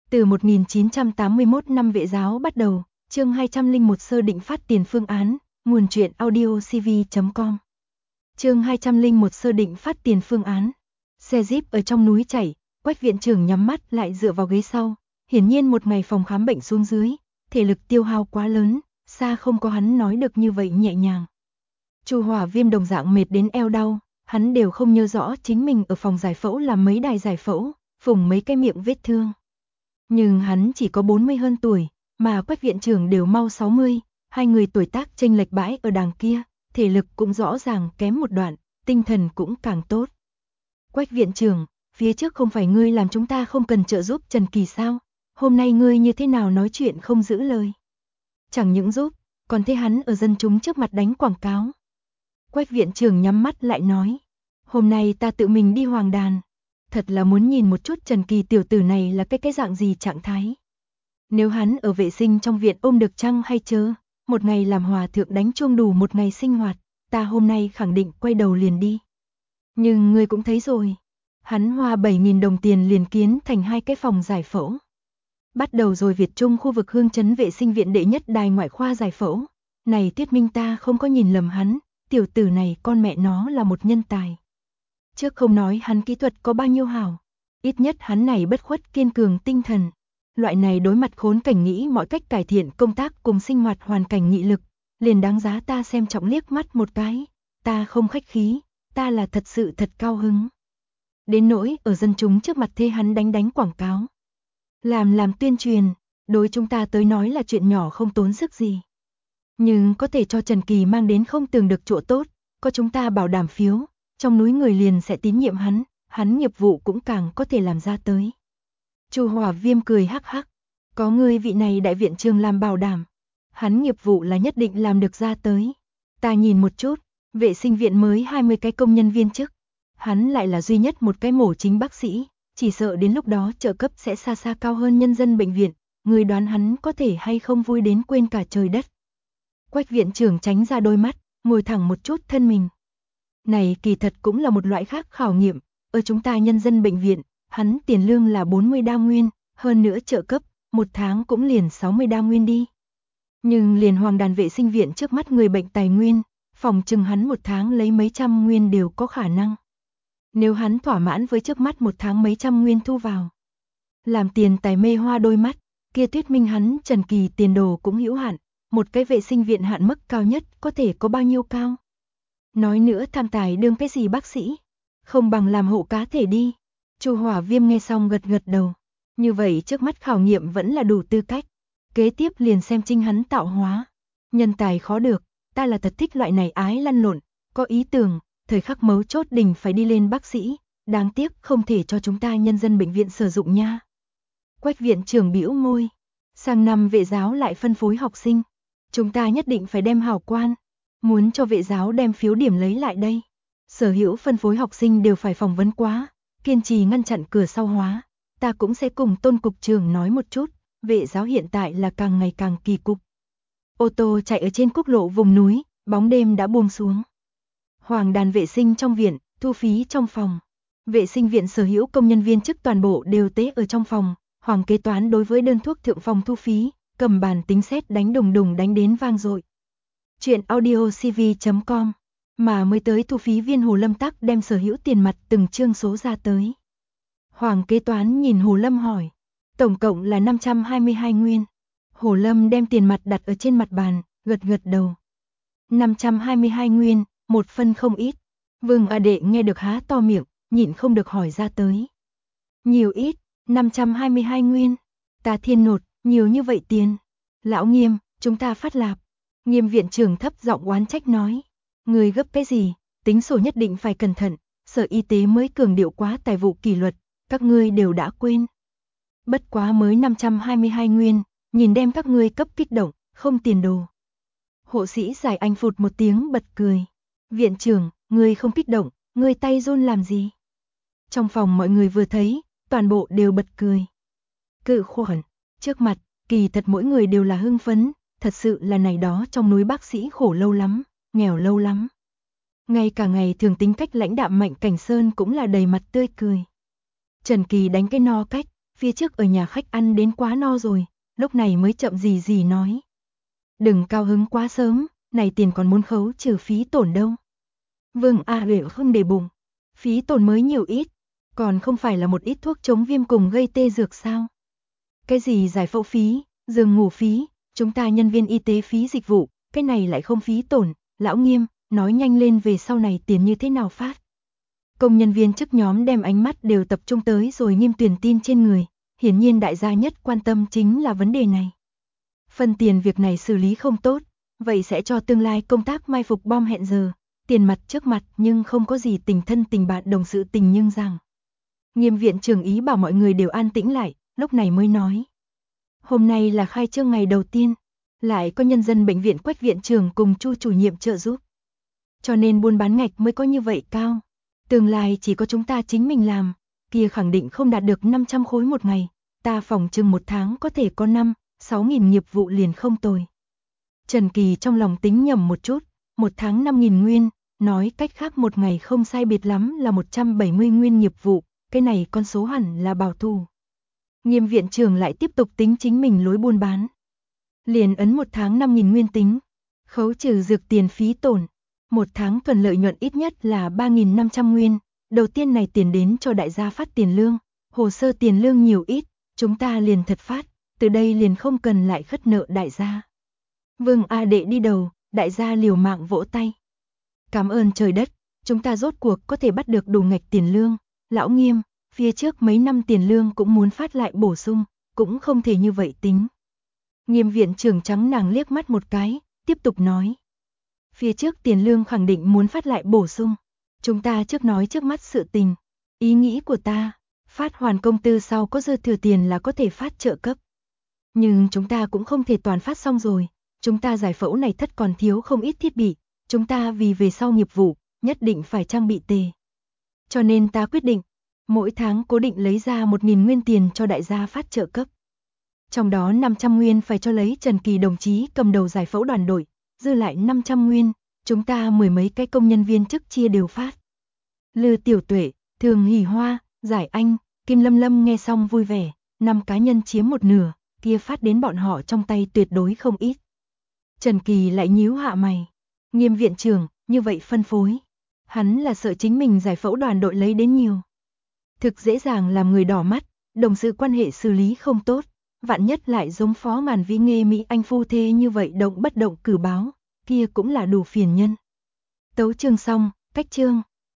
Từ 1981 năm Vệ giáo bắt đầu, chương 201 sơ định phát tiền phương án, nguồn truyện audiocv.com. Chương 201 sơ định phát tiền phương án. Xe Jeep ở trong núi chảy, Quách viện trưởng nhắm mắt lại dựa vào ghế sau, hiển nhiên một ngày phòng khám bệnh xuống dưới, thể lực tiêu hao quá lớn, xa không có hắn nói được như vậy nhẹ nhàng. Chu Hỏa Viêm đồng dạng mệt đến eo đau, hắn đều không nhớ rõ chính mình ở phòng giải phẫu làm mấy đài giải phẫu, phùng mấy cái miệng vết thương. Nhưng hắn chỉ có 40 hơn tuổi, mà Quách viện trưởng đều mau 60, hai người tuổi tác chênh lệch bãi ở đằng kia, thể lực cũng rõ ràng kém một đoạn, tinh thần cũng càng tốt. Quách viện trưởng, phía trước không phải ngươi làm chúng ta không cần trợ giúp Trần Kỳ sao? Hôm nay ngươi như thế nào nói chuyện không giữ lời? Chẳng những giúp, còn thấy hắn ở dân chúng trước mặt đánh quảng cáo. Quách viện trưởng nhắm mắt lại nói, hôm nay ta tự mình đi Hoàng Đàn, thật là muốn nhìn một chút Trần Kỳ tiểu tử này là cái dạng gì trạng thái. Nếu hắn ở vệ sinh trong viện ôm được chăng hay chớ, một ngày làm hòa thượng đánh chuông đủ một ngày sinh hoạt, ta hôm nay khẳng định quay đầu liền đi. Nhưng ngươi cũng thấy rồi, hắn hoa 7.000 đồng tiền liền kiến thành hai cái phòng giải phẫu. Bắt đầu rồi Việt Trung khu vực Hương Trấn vệ sinh viện đệ nhất đài ngoại khoa giải phẫu. Này thuyết minh ta không có nhìn lầm hắn, tiểu tử này con mẹ nó là một nhân tài. Trước không nói hắn kỹ thuật có bao nhiêu hảo, ít nhất hắn này bất khuất kiên cường tinh thần. Loại này đối mặt khốn cảnh nghĩ mọi cách cải thiện công tác cùng sinh hoạt hoàn cảnh nghị lực, liền đáng giá ta xem trọng liếc mắt một cái. Ta không khách khí, ta là thật sự thật cao hứng. Đến nỗi ở dân chúng trước mặt thê hắn đánh quảng cáo. Làm tuyên truyền, đối chúng ta tới nói là chuyện nhỏ không tốn sức gì. Nhưng có thể cho Trần Kỳ mang đến không tưởng được chỗ tốt, có chúng ta bảo đảm phiếu, trong núi người liền sẽ tín nhiệm hắn nghiệp vụ cũng càng có thể làm ra tới. Chu Hỏa Viêm cười hắc hắc, có người vị này đại viện trưởng làm bảo đảm, hắn nghiệp vụ là nhất định làm được ra tới. Ta nhìn một chút, vệ sinh viện mới 20 cái công nhân viên chức, hắn lại là duy nhất một cái mổ chính bác sĩ, chỉ sợ đến lúc đó trợ cấp sẽ xa xa cao hơn nhân dân bệnh viện, người đoán hắn có thể hay không vui đến quên cả trời đất. Quách viện trưởng tránh ra đôi mắt, ngồi thẳng một chút thân mình. Này kỳ thật cũng là một loại khác khảo nghiệm, ở chúng ta nhân dân bệnh viện, hắn tiền lương là 40 đa nguyên, hơn nữa trợ cấp, một tháng cũng liền 60 đa nguyên đi. Nhưng liền Hoàng Đàn vệ sinh viện trước mắt người bệnh tài nguyên, phòng chừng hắn một tháng lấy mấy trăm nguyên đều có khả năng. Nếu hắn thỏa mãn với trước mắt một tháng mấy trăm nguyên thu vào, làm tiền tài mê hoa đôi mắt, kia thuyết minh hắn Trần Kỳ tiền đồ cũng hữu hạn, một cái vệ sinh viện hạn mức cao nhất có thể có bao nhiêu cao. Nói nữa tham tài đương cái gì bác sĩ, không bằng làm hộ cá thể đi. Chu Hỏa Viêm nghe xong gật gật đầu, như vậy trước mắt khảo nghiệm vẫn là đủ tư cách, kế tiếp liền xem chính hắn tạo hóa. Nhân tài khó được, ta là thật thích loại này ái lăn lộn, có ý tưởng, thời khắc mấu chốt đình phải đi lên bác sĩ, đáng tiếc không thể cho chúng ta nhân dân bệnh viện sử dụng nha. Quách viện trưởng bĩu môi, sang năm vệ giáo lại phân phối học sinh, chúng ta nhất định phải đem hảo quan, muốn cho vệ giáo đem phiếu điểm lấy lại đây. Sở hữu phân phối học sinh đều phải phỏng vấn quá, kiên trì ngăn chặn cửa sau hóa, ta cũng sẽ cùng Tôn cục trưởng nói một chút, vệ giáo hiện tại là càng ngày càng kỳ cục. Ô tô chạy ở trên quốc lộ vùng núi, bóng đêm đã buông xuống. Hoàng Đàn vệ sinh trong viện, thu phí trong phòng. Vệ sinh viện sở hữu công nhân viên chức toàn bộ đều tế ở trong phòng, Hoàng kế toán đối với đơn thuốc thượng phòng thu phí, cầm bàn tính sét đánh đùng đùng đánh đến vang dội. Chuyện audiocv.com, mà mới tới thu phí viên Hồ Lâm tắc đem sở hữu tiền mặt từng chương số ra tới. Hoàng kế toán nhìn Hồ Lâm hỏi, tổng cộng là 522 nguyên. Hồ Lâm đem tiền mặt đặt ở trên mặt bàn, gật gật đầu. 522 nguyên, một phân không ít. Vương A Đệ nghe được há to miệng, nhịn không được hỏi ra tới. Nhiều ít, 522 nguyên. Ta thiên nột, nhiều như vậy tiền. Lão Nghiêm, chúng ta phát lạp. Nghiêm viện trưởng thấp giọng oán trách nói. Người gấp cái gì, tính sổ nhất định phải cẩn thận, Sở Y tế mới cường điệu quá tài vụ kỷ luật, các ngươi đều đã quên. Bất quá mới 522 nguyên, nhìn đem các ngươi cấp kích động, không tiền đồ. Hộ sĩ Giải Anh phụt một tiếng bật cười. Viện trưởng, ngươi không kích động, ngươi tay run làm gì? Trong phòng mọi người vừa thấy, toàn bộ đều bật cười. Cự khuẩn, trước mặt, kỳ thật mỗi người đều là hưng phấn, thật sự là này đó trong núi bác sĩ khổ lâu lắm, nghèo lâu lắm. Ngay cả ngày thường tính cách lãnh đạm Mạnh Cảnh Sơn cũng là đầy mặt tươi cười. Trần Kỳ đánh cái no cách, phía trước ở nhà khách ăn đến quá no rồi, lúc này mới chậm gì gì nói. Đừng cao hứng quá sớm, này tiền còn muốn khấu trừ phí tổn đâu. Vương A Huệ không để bụng, phí tổn mới nhiều ít, còn không phải là một ít thuốc chống viêm cùng gây tê dược sao? Cái gì giải phẫu phí, giường ngủ phí, chúng ta nhân viên y tế phí dịch vụ, cái này lại không phí tổn, lão Nghiêm, nói nhanh lên về sau này tiền như thế nào phát. Công nhân viên chức nhóm đem ánh mắt đều tập trung tới rồi Nghiêm Tuyền tin trên người, hiển nhiên đại gia nhất quan tâm chính là vấn đề này. Phần tiền việc này xử lý không tốt, vậy sẽ cho tương lai công tác mai phục bom hẹn giờ, tiền mặt trước mặt nhưng không có gì tình thân tình bạn đồng sự tình nhưng rằng. Nghiêm viện trưởng ý bảo mọi người đều an tĩnh lại, lúc này mới nói. Hôm nay là khai trương ngày đầu tiên, lại có nhân dân bệnh viện Quách viện trưởng cùng Chu chủ nhiệm trợ giúp. Cho nên buôn bán ngạch mới có như vậy cao. Tương lai chỉ có chúng ta chính mình làm, kia khẳng định không đạt được 500 khối một ngày, ta phòng chừng một tháng có thể có 5-6.000 nghiệp vụ liền không tồi. Trần Kỳ trong lòng tính nhầm một chút, một tháng 5.000 nguyên, nói cách khác một ngày không sai biệt lắm là 170 nguyên nghiệp vụ, cái này con số hẳn là bảo thủ. Nghiêm viện trưởng lại tiếp tục tính chính mình lối buôn bán. Liền ấn một tháng 5.000 nguyên tính, khấu trừ dược tiền phí tổn, một tháng tuần lợi nhuận ít nhất là 3.500 nguyên, đầu tiên này tiền đến cho đại gia phát tiền lương, hồ sơ tiền lương nhiều ít, chúng ta liền thật phát, từ đây liền không cần lại khất nợ đại gia. Vương A Đệ đi đầu, đại gia liều mạng vỗ tay. Cảm ơn trời đất, chúng ta rốt cuộc có thể bắt được đủ ngạch tiền lương, lão Nghiêm, phía trước mấy năm tiền lương cũng muốn phát lại bổ sung, cũng không thể như vậy tính. Nghiêm viện trưởng trắng nàng liếc mắt một cái, tiếp tục nói. Phía trước tiền lương khẳng định muốn phát lại bổ sung, chúng ta trước nói trước mắt sự tình, ý nghĩ của ta, phát hoàn công tư sau có dư thừa tiền là có thể phát trợ cấp. Nhưng chúng ta cũng không thể toàn phát xong rồi, chúng ta giải phẫu này thất còn thiếu không ít thiết bị, chúng ta vì về sau nghiệp vụ, nhất định phải trang bị tề. Cho nên ta quyết định, mỗi tháng cố định lấy ra 1.000 nguyên tiền cho đại gia phát trợ cấp. Trong đó 500 nguyên phải cho lấy Trần Kỳ đồng chí cầm đầu giải phẫu đoàn đội, dư lại 500 nguyên, chúng ta mười mấy cái công nhân viên chức chia đều phát. Lư Tiểu Tuệ, Thường Hỷ Hoa, Giải Anh, Kim Lâm Lâm nghe xong vui vẻ, 5 cá nhân chiếm một nửa, kia phát đến bọn họ trong tay tuyệt đối không ít. Trần Kỳ lại nhíu hạ mày, Nghiêm viện trưởng, như vậy phân phối. Hắn là sợ chính mình giải phẫu đoàn đội lấy đến nhiều. Thực dễ dàng làm người đỏ mắt, đồng sự quan hệ xử lý không tốt, vạn nhất lại giống Phó Màn Vĩ Nghê Mỹ Anh phu thê như vậy động bất động cử báo, kia cũng là đủ phiền nhân. Tấu chương xong, cách chương.